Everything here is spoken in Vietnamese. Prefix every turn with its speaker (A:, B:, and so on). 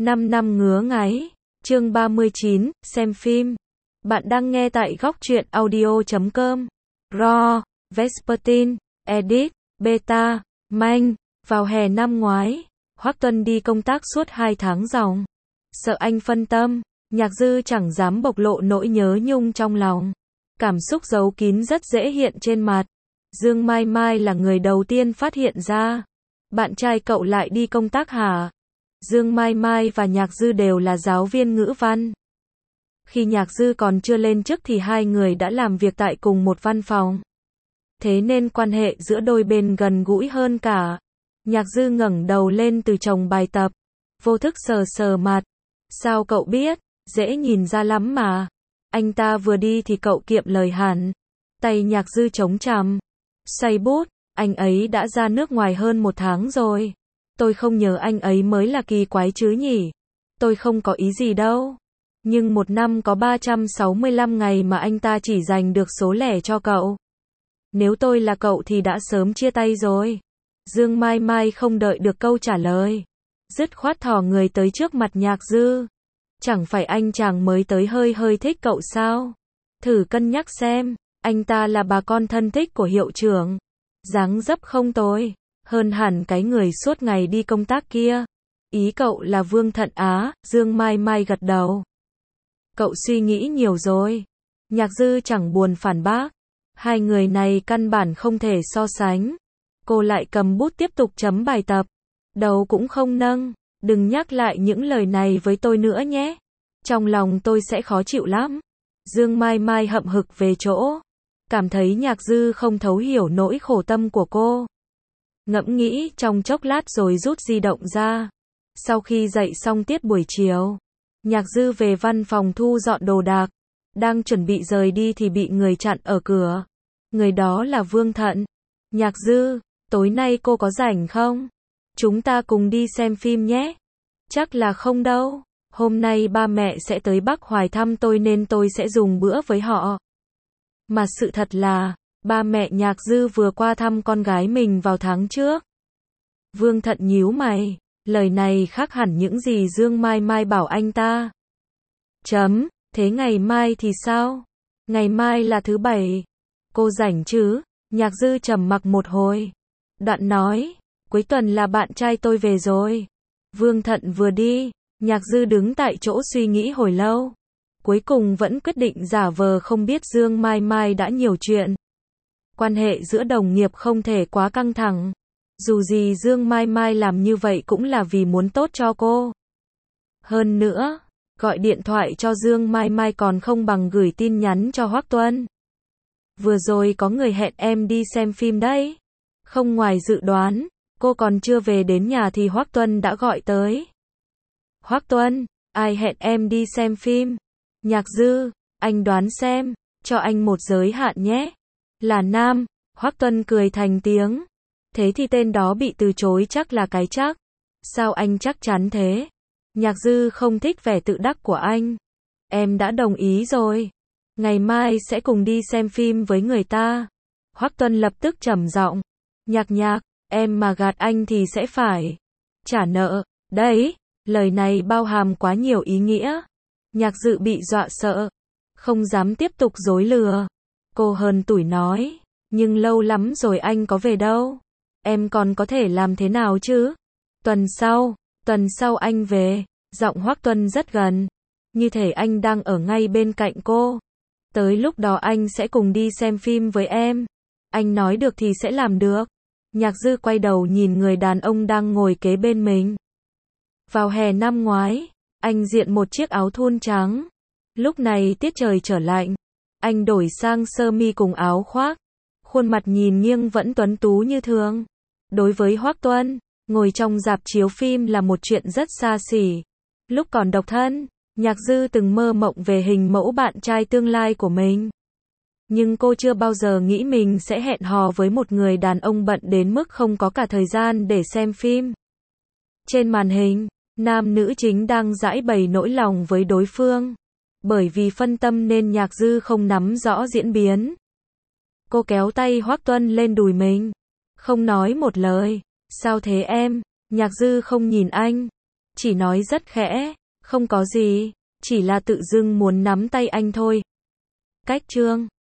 A: 5 năm ngứa ngáy. Chương 39, xem phim. Bạn đang nghe tại góc truyện audio.com. Raw, Vespertine, Edit, Beta, Manh. Vào hè năm ngoái, Hoắc Tuân đi công tác suốt 2 tháng ròng. Sợ anh phân tâm, Nhạc Dư chẳng dám bộc lộ nỗi nhớ nhung trong lòng. Cảm xúc giấu kín rất dễ hiện trên mặt. Dương Mai Mai là người đầu tiên phát hiện ra. Bạn trai cậu lại đi công tác hả? Dương Mai Mai và Nhạc Dư đều là giáo viên ngữ văn. Khi Nhạc Dư còn chưa lên chức thì hai người đã làm việc tại cùng một văn phòng. Thế nên quan hệ giữa đôi bên gần gũi hơn cả. Nhạc Dư ngẩng đầu lên từ chồng bài tập, vô thức sờ sờ mặt. Sao cậu biết? Dễ nhìn ra lắm mà. Anh ta vừa đi thì cậu kiệm lời hẳn. Tay Nhạc Dư chống cằm, xoay bút. Anh ấy đã ra nước ngoài hơn 1 tháng rồi. Tôi không nhớ anh ấy mới là kỳ quái chứ nhỉ. Tôi không có ý gì đâu. Nhưng 1 năm có 365 ngày mà anh ta chỉ dành được số lẻ cho cậu. Nếu tôi là cậu thì đã sớm chia tay rồi. Dương Mai Mai không đợi được câu trả lời, dứt khoát thò người tới trước mặt Nhạc Dư. Chẳng phải anh chàng mới tới hơi thích cậu sao? Thử cân nhắc xem, anh ta là bà con thân thích của hiệu trưởng. Dáng dấp không tồi, hơn hẳn cái người suốt ngày đi công tác kia. Ý cậu là Vương Thận Á? Dương Mai Mai gật đầu. Cậu suy nghĩ nhiều rồi. Nhạc Dư chẳng buồn phản bác. Hai người này căn bản không thể so sánh. Cô lại cầm bút tiếp tục chấm bài tập. Đầu cũng không nâng. Đừng nhắc lại những lời này với tôi nữa nhé. Trong lòng tôi sẽ khó chịu lắm. Dương Mai Mai hậm hực về chỗ. Cảm thấy Nhạc Dư không thấu hiểu nỗi khổ tâm của cô. Ngẫm nghĩ trong chốc lát rồi rút di động ra. Sau khi dạy xong tiết buổi chiều, Nhạc Dư về văn phòng thu dọn đồ đạc. Đang chuẩn bị rời đi thì bị người chặn ở cửa. Người đó là Vương Thận. Nhạc Dư, tối nay cô có rảnh không? Chúng ta cùng đi xem phim nhé. Chắc là không đâu. Hôm nay ba mẹ sẽ tới Bắc Hoài thăm tôi nên tôi sẽ dùng bữa với họ. Mà sự thật là, ba mẹ Nhạc Dư vừa qua thăm con gái mình vào tháng trước. Vương Thận nhíu mày. Lời này khác hẳn những gì Dương Mai Mai bảo anh ta. Thế ngày mai thì sao? Ngày mai là thứ Bảy. Cô rảnh chứ? Nhạc Dư trầm mặc một hồi. Đoạn nói, cuối tuần là bạn trai tôi về rồi. Vương Thận vừa đi, Nhạc Dư đứng tại chỗ suy nghĩ hồi lâu. Cuối cùng vẫn quyết định giả vờ không biết Dương Mai Mai đã nhiều chuyện. Quan hệ giữa đồng nghiệp không thể quá căng thẳng. Dù gì Dương Mai Mai làm như vậy cũng là vì muốn tốt cho cô. Hơn nữa, gọi điện thoại cho Dương Mai Mai còn không bằng gửi tin nhắn cho Hoắc Tuân. Vừa rồi có người hẹn em đi xem phim đấy. Không ngoài dự đoán, cô còn chưa về đến nhà thì Hoắc Tuân đã gọi tới. Hoắc Tuân, ai hẹn em đi xem phim? Nhạc Dư, anh đoán xem, cho anh một giới hạn nhé. Là nam. Hoắc Tuân cười thành tiếng. Thế thì tên đó bị từ chối chắc là cái chắc. Sao anh chắc chắn thế? Nhạc Dư không thích vẻ tự đắc của anh. Em đã đồng ý rồi. Ngày mai sẽ cùng đi xem phim với người ta. Hoắc Tuân lập tức trầm giọng. Nhạc, em mà gạt anh thì sẽ phải trả nợ. Đấy, lời này bao hàm quá nhiều ý nghĩa. Nhạc Dư bị dọa sợ. Không dám tiếp tục dối lừa. Cô hờn tủi nói. Nhưng lâu lắm rồi anh có về đâu. Em còn có thể làm thế nào chứ? Tuần sau anh về. Giọng Hoắc Tuân rất gần. Như thể anh đang ở ngay bên cạnh cô. Tới lúc đó anh sẽ cùng đi xem phim với em. Anh nói được thì sẽ làm được. Nhạc Dư quay đầu nhìn người đàn ông đang ngồi kế bên mình. Vào hè năm ngoái, anh diện một chiếc áo thun trắng. Lúc này tiết trời trở lạnh. Anh đổi sang sơ mi cùng áo khoác. Khuôn mặt nhìn nghiêng vẫn tuấn tú như thường. Đối với Hoắc Tuân, ngồi trong rạp chiếu phim là một chuyện rất xa xỉ. Lúc còn độc thân, Nhạc Dư từng mơ mộng về hình mẫu bạn trai tương lai của mình. Nhưng cô chưa bao giờ nghĩ mình sẽ hẹn hò với một người đàn ông bận đến mức không có cả thời gian để xem phim. Trên màn hình, nam nữ chính đang giãi bày nỗi lòng với đối phương. Bởi vì phân tâm nên Nhạc Dư không nắm rõ diễn biến. Cô kéo tay Hoắc Tuân lên đùi mình. Không nói một lời. Sao thế em? Nhạc Dư không nhìn anh. chỉ nói rất khẽ, không có gì, chỉ là tự dưng muốn nắm tay anh thôi. Cách chương